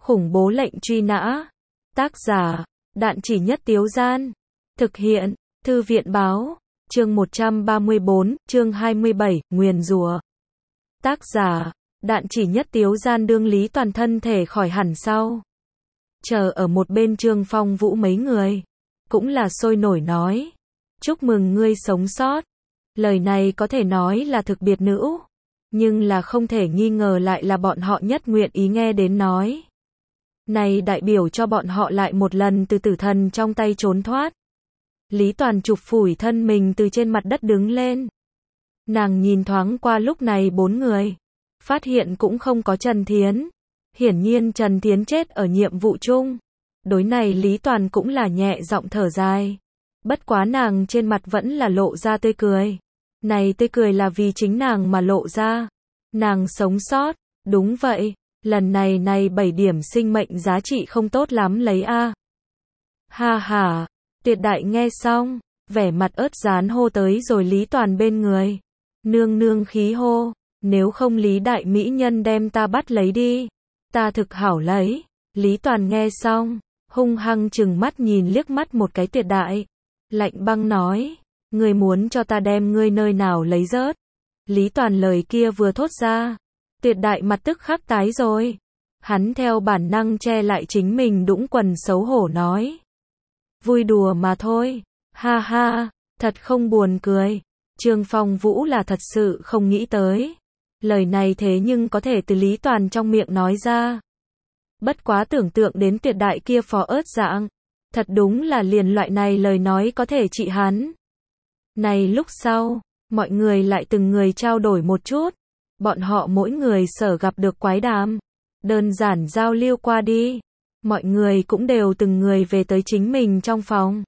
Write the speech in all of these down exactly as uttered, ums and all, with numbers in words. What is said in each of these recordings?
Khủng bố lệnh truy nã. Tác giả, Đạn Chỉ Nhất Tiếu Gian. Thực hiện, Thư viện báo. Chương một trăm ba mươi bốn, chương hai mươi bảy, nguyền rủa. Tác giả, Đạn Chỉ Nhất Tiếu Gian. Đương Lý Toàn thân thể khỏi hẳn sau. Chờ ở một bên Trương Phong Vũ mấy người. Cũng là sôi nổi nói. Chúc mừng ngươi sống sót. Lời này có thể nói là thực biệt nữ. Nhưng là không thể nghi ngờ lại là bọn họ nhất nguyện ý nghe đến nói. Này đại biểu cho bọn họ lại một lần từ tử thần trong tay trốn thoát. Lý Toàn chụp phủi thân mình từ trên mặt đất đứng lên. Nàng nhìn thoáng qua lúc này bốn người. Phát hiện cũng không có Trần Thiến. Hiển nhiên Trần Thiến chết ở nhiệm vụ chung. Đối này Lý Toàn cũng là nhẹ giọng thở dài. Bất quá nàng trên mặt vẫn là lộ ra tươi cười. Này tươi cười là vì chính nàng mà lộ ra. Nàng sống sót, đúng vậy, lần này này bảy điểm sinh mệnh giá trị không tốt lắm lấy a. Ha ha, Tuyệt Đại nghe xong, vẻ mặt ớt dán hô tới rồi Lý Toàn bên người. Nương nương khí hô, nếu không Lý Đại mỹ nhân đem ta bắt lấy đi, ta thực hảo lấy. Lý Toàn nghe xong, hung hăng chừng mắt nhìn liếc mắt một cái Tuyệt Đại, lạnh băng nói, ngươi muốn cho ta đem ngươi nơi nào lấy rớt. Lý Toàn lời kia vừa thốt ra, Tuyệt Đại mặt tức khắc tái rồi. Hắn theo bản năng che lại chính mình đũng quần xấu hổ nói. Vui đùa mà thôi, ha ha, thật không buồn cười. Trương Phong Vũ là thật sự không nghĩ tới. Lời này thế nhưng có thể từ Lý Toàn trong miệng nói ra. Bất quá tưởng tượng đến Tuyệt Đại kia phó ớt dạng. Thật đúng là liền loại này lời nói có thể trị hắn. Này lúc sau, mọi người lại từng người trao đổi một chút. Bọn họ mỗi người sở gặp được quái đàm. Đơn giản giao lưu qua đi. Mọi người cũng đều từng người về tới chính mình trong phòng.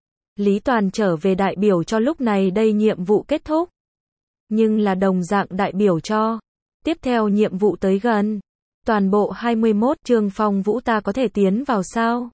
Lý Toàn trở về đại biểu cho lúc này đây nhiệm vụ kết thúc. Nhưng là đồng dạng đại biểu cho. Tiếp theo nhiệm vụ tới gần. Toàn bộ hai mươi mốt Trương Phong Vũ ta có thể tiến vào sao?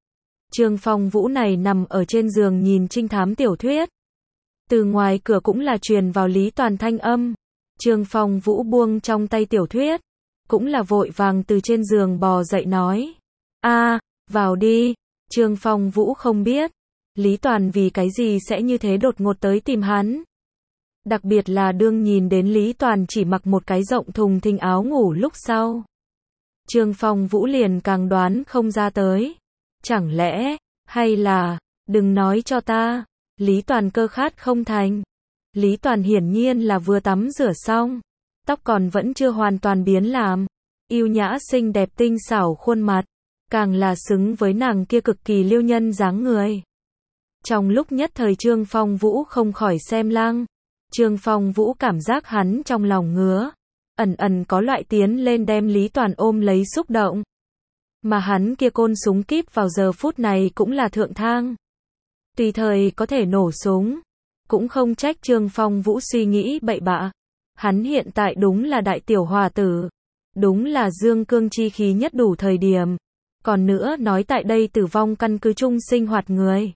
Trương Phong Vũ này nằm ở trên giường nhìn trinh thám tiểu thuyết. Từ ngoài cửa cũng là truyền vào Lý Toàn thanh âm. Trương Phong Vũ buông trong tay tiểu thuyết. Cũng là vội vàng từ trên giường bò dậy nói. A, vào đi. Trương Phong Vũ không biết. Lý Toàn vì cái gì sẽ như thế đột ngột tới tìm hắn. Đặc biệt là đương nhìn đến Lý Toàn chỉ mặc một cái rộng thùng thình áo ngủ lúc sau. Trương Phong Vũ liền càng đoán không ra tới. Chẳng lẽ, hay là, đừng nói cho ta. Lý Toàn cơ khát không thành. Lý Toàn hiển nhiên là vừa tắm rửa xong. Tóc còn vẫn chưa hoàn toàn biến làm. Yêu nhã xinh đẹp tinh xảo khuôn mặt. Càng là xứng với nàng kia cực kỳ liêu nhân dáng người. Trong lúc nhất thời Trương Phong Vũ không khỏi xem lăng. Trương Phong Vũ cảm giác hắn trong lòng ngứa. Ẩn ẩn có loại tiến lên đem Lý Toàn ôm lấy xúc động. Mà hắn kia côn súng kíp vào giờ phút này cũng là thượng thang. Tùy thời có thể nổ súng. Cũng không trách Trương Phong Vũ suy nghĩ bậy bạ. Hắn hiện tại đúng là đại tiểu hòa tử. Đúng là dương cương chi khí nhất đủ thời điểm. Còn nữa nói tại đây tử vong căn cứ chung sinh hoạt người.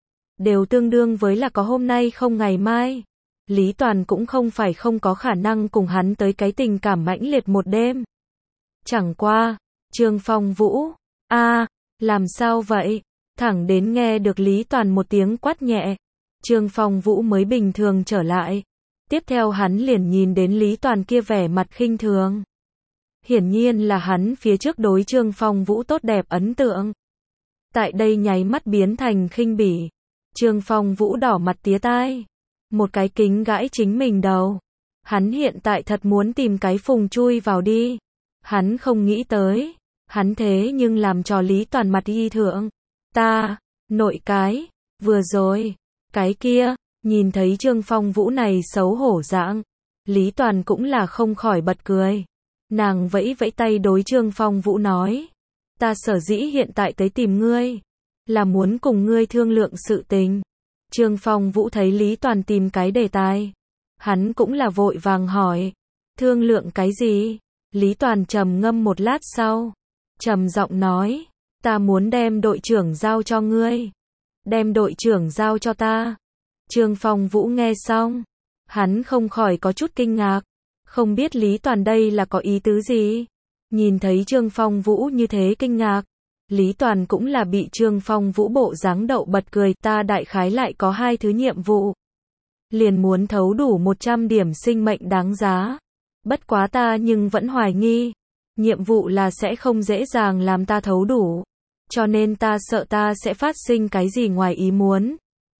Đều tương đương với là có hôm nay không ngày mai. Lý Toàn cũng không phải không có khả năng cùng hắn tới cái tình cảm mãnh liệt một đêm. Chẳng qua, Trương Phong Vũ, a, làm sao vậy? Thẳng đến nghe được Lý Toàn một tiếng quát nhẹ. Trương Phong Vũ mới bình thường trở lại. Tiếp theo hắn liền nhìn đến Lý Toàn kia vẻ mặt khinh thường. Hiển nhiên là hắn phía trước đối Trương Phong Vũ tốt đẹp ấn tượng. Tại đây nháy mắt biến thành khinh bỉ. Trương Phong Vũ đỏ mặt tía tai. Một cái kính gãi chính mình đầu. Hắn hiện tại thật muốn tìm cái phùng chui vào đi. Hắn không nghĩ tới. Hắn thế nhưng làm cho Lý Toàn mặt y thượng. Ta, nội cái, vừa rồi, cái kia, nhìn thấy Trương Phong Vũ này xấu hổ dạng. Lý Toàn cũng là không khỏi bật cười. Nàng vẫy vẫy tay đối Trương Phong Vũ nói. Ta sở dĩ hiện tại tới tìm ngươi. Là muốn cùng ngươi thương lượng sự tình. Trương Phong Vũ thấy Lý Toàn tìm cái đề tài. Hắn cũng là vội vàng hỏi. Thương lượng cái gì? Lý Toàn trầm ngâm một lát sau. Trầm giọng nói. Ta muốn đem đội trưởng giao cho ngươi. Đem đội trưởng giao cho ta. Trương Phong Vũ nghe xong. Hắn không khỏi có chút kinh ngạc. Không biết Lý Toàn đây là có ý tứ gì? Nhìn thấy Trương Phong Vũ như thế kinh ngạc, Lý Toàn cũng là bị Trương Phong Vũ bộ dáng đậu bật cười, ta đại khái lại có hai thứ nhiệm vụ. Liền muốn thấu đủ một trăm điểm sinh mệnh đáng giá. Bất quá ta nhưng vẫn hoài nghi, nhiệm vụ là sẽ không dễ dàng làm ta thấu đủ, cho nên ta sợ ta sẽ phát sinh cái gì ngoài ý muốn.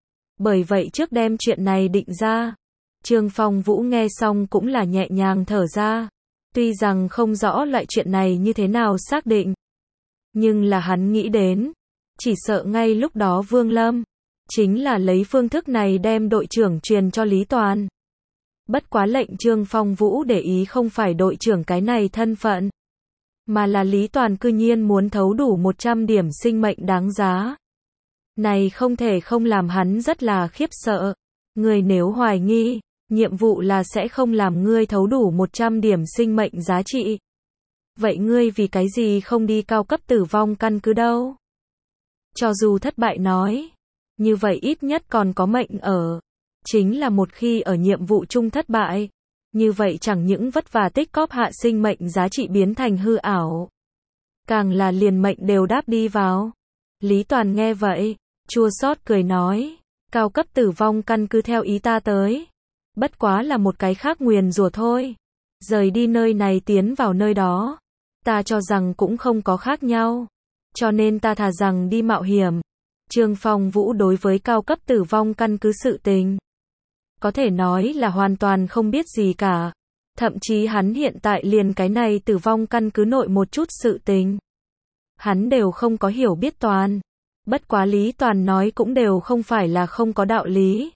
Bởi vậy trước đem chuyện này định ra, Trương Phong Vũ nghe xong cũng là nhẹ nhàng thở ra. Tuy rằng không rõ loại chuyện này như thế nào xác định, nhưng là hắn nghĩ đến, chỉ sợ ngay lúc đó Vương Lâm chính là lấy phương thức này đem đội trưởng truyền cho Lý Toàn. Bất quá lệnh Trương Phong Vũ để ý không phải đội trưởng cái này thân phận, mà là Lý Toàn cư nhiên muốn thấu đủ một trăm điểm sinh mệnh đáng giá. Này không thể không làm hắn rất là khiếp sợ. Người nếu hoài nghi, nhiệm vụ là sẽ không làm ngươi thấu đủ một trăm điểm sinh mệnh giá trị. Vậy ngươi vì cái gì không đi cao cấp tử vong căn cứ đâu? Cho dù thất bại nói, như vậy ít nhất còn có mệnh ở. Chính là một khi ở nhiệm vụ chung thất bại, như vậy chẳng những vất vả tích cóp hạ sinh mệnh giá trị biến thành hư ảo, càng là liền mệnh đều đáp đi vào. Lý Toàn nghe vậy, chua xót cười nói, cao cấp tử vong căn cứ theo ý ta tới, bất quá là một cái khác nguyền rủa thôi. Rời đi nơi này tiến vào nơi đó, ta cho rằng cũng không có khác nhau, cho nên ta thà rằng đi mạo hiểm. Trương Phong Vũ đối với cao cấp tử vong căn cứ sự tình, có thể nói là hoàn toàn không biết gì cả. Thậm chí hắn hiện tại liền cái này tử vong căn cứ nội một chút sự tình, hắn đều không có hiểu biết toàn. Bất quá Lý Toàn nói cũng đều không phải là không có đạo lý.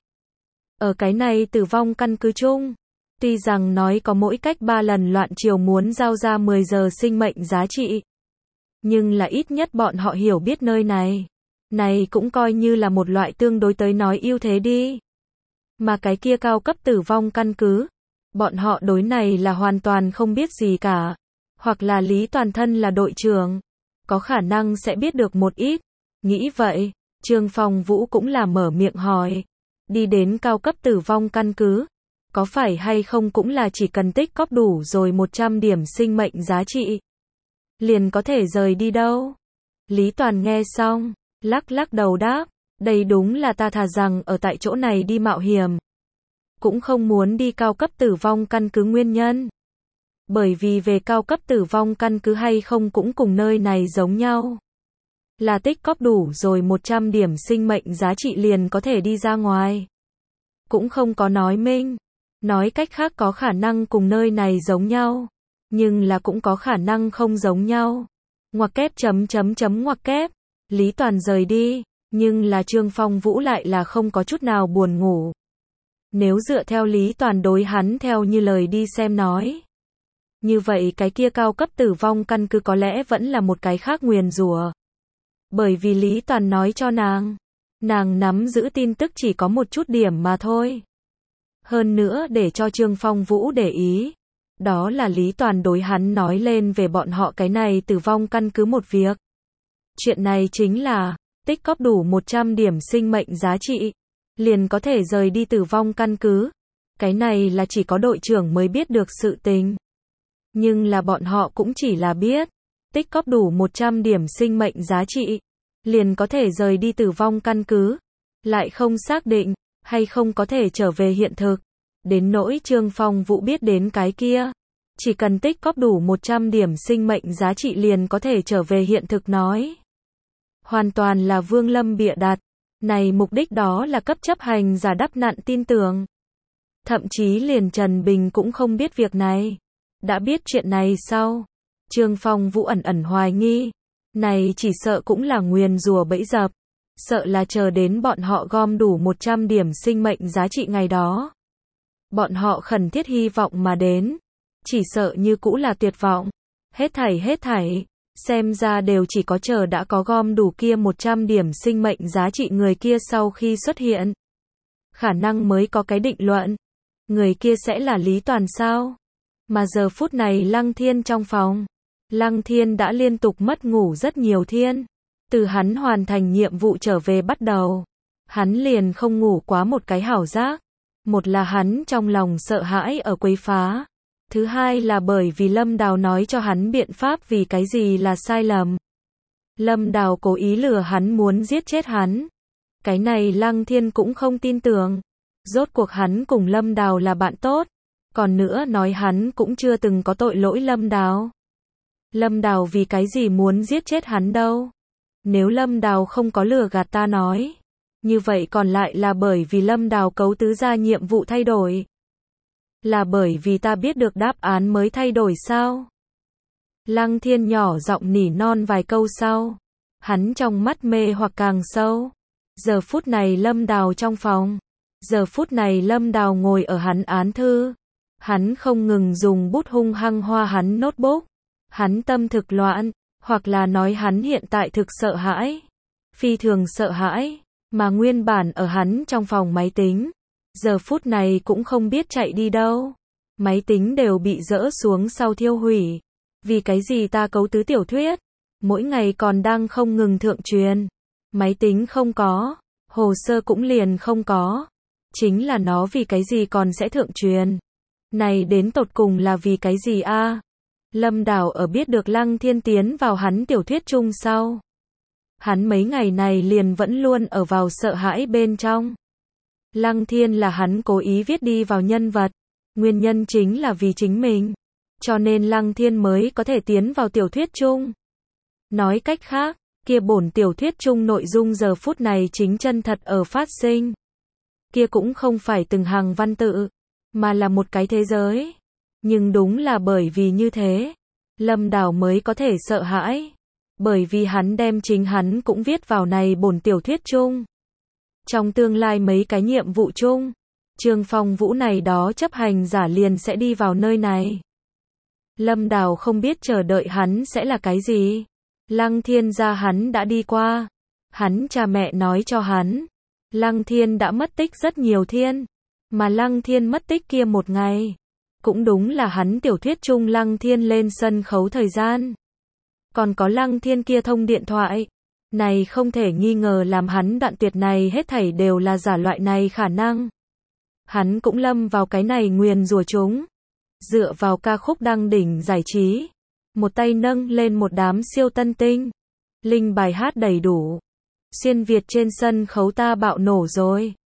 Ở cái này tử vong căn cứ chung, tuy rằng nói có mỗi cách ba lần loạn triều muốn giao ra mười giờ sinh mệnh giá trị, nhưng là ít nhất bọn họ hiểu biết nơi này. Này cũng coi như là một loại tương đối tới nói ưu thế đi. Mà cái kia cao cấp tử vong căn cứ, bọn họ đối này là hoàn toàn không biết gì cả. Hoặc là Lý Toàn thân là đội trưởng, có khả năng sẽ biết được một ít. Nghĩ vậy, Trương Phong Vũ cũng là mở miệng hỏi, đi đến cao cấp tử vong căn cứ, có phải hay không cũng là chỉ cần tích cóp đủ rồi một trăm điểm sinh mệnh giá trị, liền có thể rời đi đâu? Lý Toàn nghe xong, lắc lắc đầu đáp, đây đúng là ta thà rằng ở tại chỗ này đi mạo hiểm, cũng không muốn đi cao cấp tử vong căn cứ nguyên nhân. Bởi vì về cao cấp tử vong căn cứ hay không cũng cùng nơi này giống nhau, là tích cóp đủ rồi một trăm điểm sinh mệnh giá trị liền có thể đi ra ngoài. Cũng không có nói minh, nói cách khác có khả năng cùng nơi này giống nhau, nhưng là cũng có khả năng không giống nhau. Ngoặc kép chấm chấm chấm ngoặc kép. Lý Toàn rời đi, nhưng là Trương Phong Vũ lại là không có chút nào buồn ngủ. Nếu dựa theo Lý Toàn đối hắn theo như lời đi xem nói, như vậy cái kia cao cấp tử vong căn cứ có lẽ vẫn là một cái khác nguyền rủa. Bởi vì Lý Toàn nói cho nàng, nàng nắm giữ tin tức chỉ có một chút điểm mà thôi. Hơn nữa để cho Trương Phong Vũ để ý, đó là Lý Toàn đối hắn nói lên về bọn họ cái này tử vong căn cứ một việc. Chuyện này chính là, tích cóp đủ một trăm điểm sinh mệnh giá trị, liền có thể rời đi tử vong căn cứ. Cái này là chỉ có đội trưởng mới biết được sự tình. Nhưng là bọn họ cũng chỉ là biết, tích cóp đủ một trăm điểm sinh mệnh giá trị, liền có thể rời đi tử vong căn cứ, lại không xác định, hay không có thể trở về hiện thực. Đến nỗi Trương Phong Vũ biết đến cái kia, chỉ cần tích cóp đủ một trăm điểm sinh mệnh giá trị liền có thể trở về hiện thực nói, hoàn toàn là Vương Lâm bịa đặt. Này mục đích đó là cấp chấp hành giả đắp nặn tin tưởng. Thậm chí liền Trần Bình cũng không biết việc này. Đã biết chuyện này sau, Trương Phong Vũ ẩn ẩn hoài nghi, này chỉ sợ cũng là nguyền rủa bẫy dập, sợ là chờ đến bọn họ gom đủ một trăm điểm sinh mệnh giá trị ngày đó, bọn họ khẩn thiết hy vọng mà đến, chỉ sợ như cũ là tuyệt vọng. Hết thảy hết thảy, xem ra đều chỉ có chờ đã có gom đủ kia một trăm điểm sinh mệnh giá trị người kia sau khi xuất hiện, khả năng mới có cái định luận. Người kia sẽ là Lý Toàn sao? Mà giờ phút này Lăng Thiên trong phòng, Lăng Thiên đã liên tục mất ngủ rất nhiều thiên. Từ hắn hoàn thành nhiệm vụ trở về bắt đầu, hắn liền không ngủ quá một cái hảo giác. Một là hắn trong lòng sợ hãi ở quấy phá, Thứ hai là bởi vì Lâm Đào nói cho hắn biện pháp vì cái gì là sai lầm. Lâm Đào cố ý lừa hắn muốn giết chết hắn. Cái này Lăng Thiên cũng không tin tưởng. Rốt cuộc hắn cùng Lâm Đào là bạn tốt. Còn nữa nói hắn cũng chưa từng có tội lỗi Lâm Đào. Lâm Đào vì cái gì muốn giết chết hắn đâu. Nếu Lâm Đào không có lừa gạt ta nói. Như vậy còn lại là bởi vì Lâm Đào cấu tứ ra nhiệm vụ thay đổi. Là bởi vì ta biết được đáp án mới thay đổi sao? Lăng Thiên nhỏ giọng nỉ non vài câu sau. Hắn trong mắt mê hoặc càng sâu. Giờ phút này Lâm Đào trong phòng. Giờ phút này Lâm Đào ngồi ở hắn án thư. Hắn không ngừng dùng bút hung hăng hoa hắn notebook. Hắn tâm thực loạn, hoặc là nói hắn hiện tại thực sợ hãi. Phi thường sợ hãi, mà nguyên bản ở hắn trong phòng máy tính. Giờ phút này cũng không biết chạy đi đâu. Máy tính đều bị dỡ xuống sau thiêu hủy. Vì cái gì ta cấu tứ tiểu thuyết? Mỗi ngày còn đang không ngừng thượng truyền. Máy tính không có, hồ sơ cũng liền không có. Chính là nó vì cái gì còn sẽ thượng truyền? Này đến tột cùng là vì cái gì a? Lâm Đào ở biết được Lăng Thiên tiến vào hắn tiểu thuyết chung sau. Hắn mấy ngày này liền vẫn luôn ở vào sợ hãi bên trong. Lăng Thiên là hắn cố ý viết đi vào nhân vật. Nguyên nhân chính là vì chính mình. Cho nên Lăng Thiên mới có thể tiến vào tiểu thuyết chung. Nói cách khác, kia bổn tiểu thuyết chung nội dung giờ phút này chính chân thật ở phát sinh. Kia cũng không phải từng hàng văn tự, mà là một cái thế giới. Nhưng đúng là bởi vì như thế, Lâm Đào mới có thể sợ hãi. Bởi vì hắn đem chính hắn cũng viết vào này bổn tiểu thuyết chung. Trong tương lai mấy cái nhiệm vụ chung, Trương Phong Vũ này đó chấp hành giả liền sẽ đi vào nơi này. Lâm Đào không biết chờ đợi hắn sẽ là cái gì. Lăng Thiên gia hắn đã đi qua. Hắn cha mẹ nói cho hắn. Lăng Thiên đã mất tích rất nhiều thiên. Mà Lăng Thiên mất tích kia một ngày. Cũng đúng là hắn tiểu thuyết chung Lăng Thiên lên sân khấu thời gian. Còn có Lăng Thiên kia thông điện thoại. Này không thể nghi ngờ làm hắn đoạn tuyệt này hết thảy đều là giả loại này khả năng. Hắn cũng lâm vào cái này nguyền rủa chúng. Dựa vào ca khúc đăng đỉnh giải trí. Một tay nâng lên một đám siêu tân tinh. Linh bài hát đầy đủ. Xuyên Việt trên sân khấu ta bạo nổ rồi.